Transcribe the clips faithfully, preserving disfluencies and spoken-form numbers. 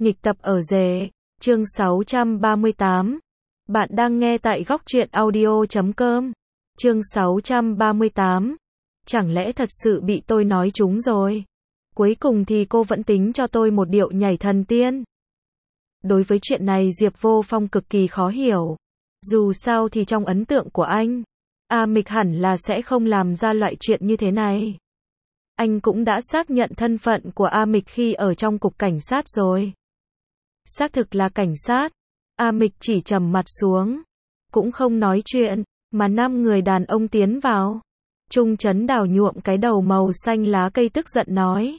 Nghịch tập ở rể, chương sáu trăm ba mươi tám. Bạn đang nghe tại góc truyện audio chấm com. Chương sáu trăm ba mươi tám. Chẳng lẽ thật sự bị tôi nói trúng rồi? Cuối cùng thì cô vẫn tính cho tôi một điệu nhảy thần tiên. Đối với chuyện này Diệp Vô Phong cực kỳ khó hiểu. Dù sao thì trong ấn tượng của anh, A Mịch hẳn là sẽ không làm ra loại chuyện như thế này. Anh cũng đã xác nhận thân phận của A Mịch khi ở trong cục cảnh sát rồi. Xác thực là cảnh sát. A Mịch chỉ trầm mặt xuống, cũng không nói chuyện, mà năm người đàn ông tiến vào. Trung Chấn Đào nhuộm cái đầu màu xanh lá cây tức giận nói.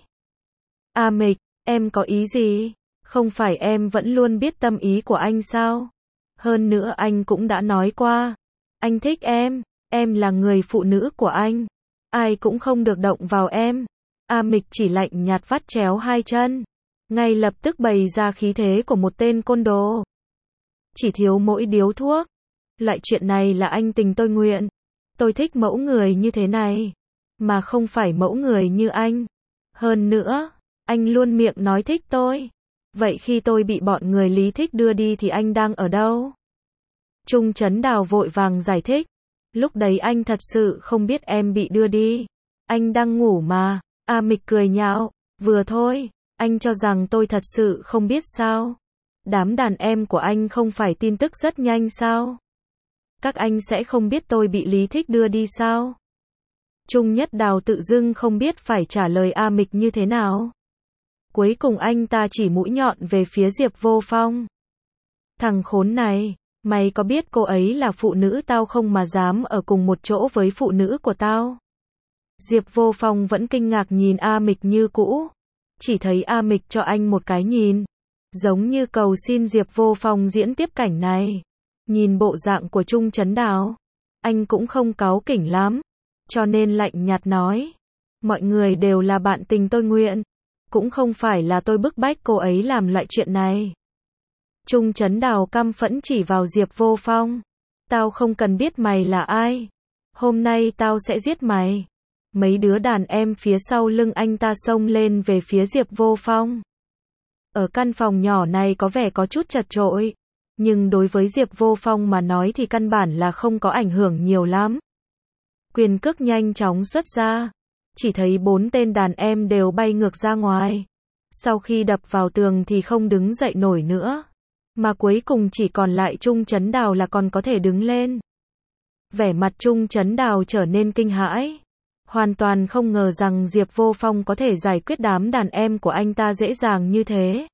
A Mịch, em có ý gì? Không phải em vẫn luôn biết tâm ý của anh sao? Hơn nữa anh cũng đã nói qua, anh thích em, em là người phụ nữ của anh, ai cũng không được động vào em. A Mịch chỉ lạnh nhạt vắt chéo hai chân, ngay lập tức bày ra khí thế của một tên côn đồ. Chỉ thiếu mỗi điếu thuốc. Loại chuyện này là anh tình tôi nguyện. Tôi thích mẫu người như thế này, mà không phải mẫu người như anh. Hơn nữa, anh luôn miệng nói thích tôi. Vậy khi tôi bị bọn người Lý Thích đưa đi thì anh đang ở đâu? Trung Chấn Đào vội vàng giải thích. Lúc đấy anh thật sự không biết em bị đưa đi. Anh đang ngủ mà. A Mịch cười nhạo. Vừa thôi, anh cho rằng tôi thật sự không biết sao? Đám đàn em của anh không phải tin tức rất nhanh sao? Các anh sẽ không biết tôi bị Lý Thích đưa đi sao? Trung Nhất Đào tự dưng không biết phải trả lời A Mịch như thế nào. Cuối cùng anh ta chỉ mũi nhọn về phía Diệp Vô Phong. Thằng khốn này, mày có biết cô ấy là phụ nữ tao không mà dám ở cùng một chỗ với phụ nữ của tao? Diệp Vô Phong vẫn kinh ngạc nhìn A Mịch như cũ. Chỉ thấy A Mịch cho anh một cái nhìn, giống như cầu xin Diệp Vô Phong diễn tiếp cảnh này. Nhìn bộ dạng của Trung Chấn Đào, anh cũng không cáu kỉnh lắm, cho nên lạnh nhạt nói. Mọi người đều là bạn tình tôi nguyện, cũng không phải là tôi bức bách cô ấy làm loại chuyện này. Trung Chấn Đào căm phẫn chỉ vào Diệp Vô Phong. Tao không cần biết mày là ai. Hôm nay tao sẽ giết mày. Mấy đứa đàn em phía sau lưng anh ta xông lên về phía Diệp Vô Phong. Ở căn phòng nhỏ này có vẻ có chút chật chội, nhưng đối với Diệp Vô Phong mà nói thì căn bản là không có ảnh hưởng nhiều lắm. Quyền cước nhanh chóng xuất ra, chỉ thấy bốn tên đàn em đều bay ngược ra ngoài. Sau khi đập vào tường thì không đứng dậy nổi nữa, mà cuối cùng chỉ còn lại Trung Chấn Đào là còn có thể đứng lên. Vẻ mặt Trung Chấn Đào trở nên kinh hãi, hoàn toàn không ngờ rằng Diệp Vô Phong có thể giải quyết đám đàn em của anh ta dễ dàng như thế.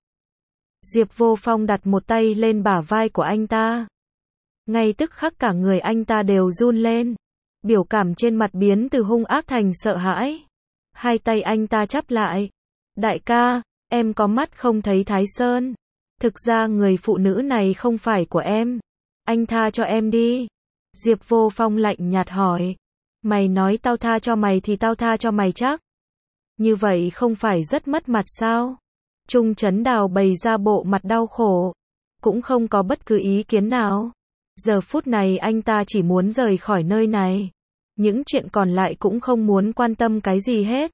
Diệp Vô Phong đặt một tay lên bả vai của anh ta. Ngay tức khắc cả người anh ta đều run lên. Biểu cảm trên mặt biến từ hung ác thành sợ hãi. Hai tay anh ta chắp lại. Đại ca, em có mắt không thấy Thái Sơn. Thực ra người phụ nữ này không phải của em. Anh tha cho em đi. Diệp Vô Phong lạnh nhạt hỏi. Mày nói tao tha cho mày thì tao tha cho mày chắc. Như vậy không phải rất mất mặt sao? Trung Chấn Đào bày ra bộ mặt đau khổ, cũng không có bất cứ ý kiến nào. Giờ phút này anh ta chỉ muốn rời khỏi nơi này. Những chuyện còn lại cũng không muốn quan tâm cái gì hết.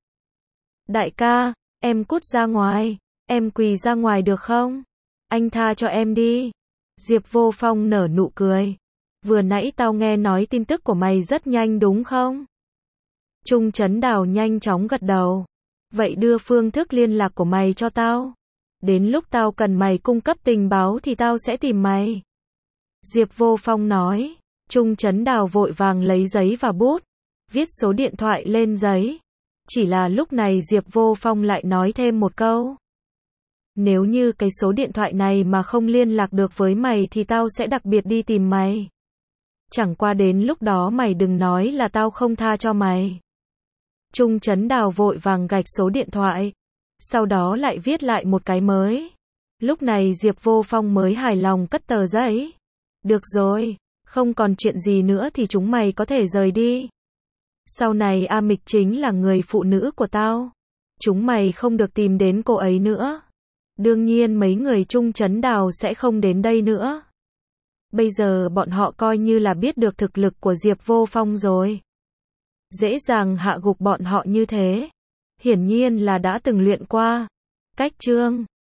Đại ca, em cút ra ngoài, em quỳ ra ngoài được không? Anh tha cho em đi. Diệp Vô Phong nở nụ cười. Vừa nãy tao nghe nói tin tức của mày rất nhanh đúng không? Trung Chấn Đào nhanh chóng gật đầu. Vậy đưa phương thức liên lạc của mày cho tao. Đến lúc tao cần mày cung cấp tình báo thì tao sẽ tìm mày. Diệp Vô Phong nói. Trung Chấn Đào vội vàng lấy giấy và bút, viết số điện thoại lên giấy. Chỉ là lúc này Diệp Vô Phong lại nói thêm một câu. Nếu như cái số điện thoại này mà không liên lạc được với mày thì tao sẽ đặc biệt đi tìm mày. Chẳng qua đến lúc đó mày đừng nói là tao không tha cho mày. Trung Chấn Đào vội vàng gạch số điện thoại, sau đó lại viết lại một cái mới. Lúc này Diệp Vô Phong mới hài lòng cất tờ giấy. Được rồi, không còn chuyện gì nữa thì chúng mày có thể rời đi. Sau này A Mịch chính là người phụ nữ của tao. Chúng mày không được tìm đến cô ấy nữa. Đương nhiên mấy người Trung Chấn Đào sẽ không đến đây nữa. Bây giờ bọn họ coi như là biết được thực lực của Diệp Vô Phong rồi. Dễ dàng hạ gục bọn họ như thế, hiển nhiên là đã từng luyện qua. Cách chương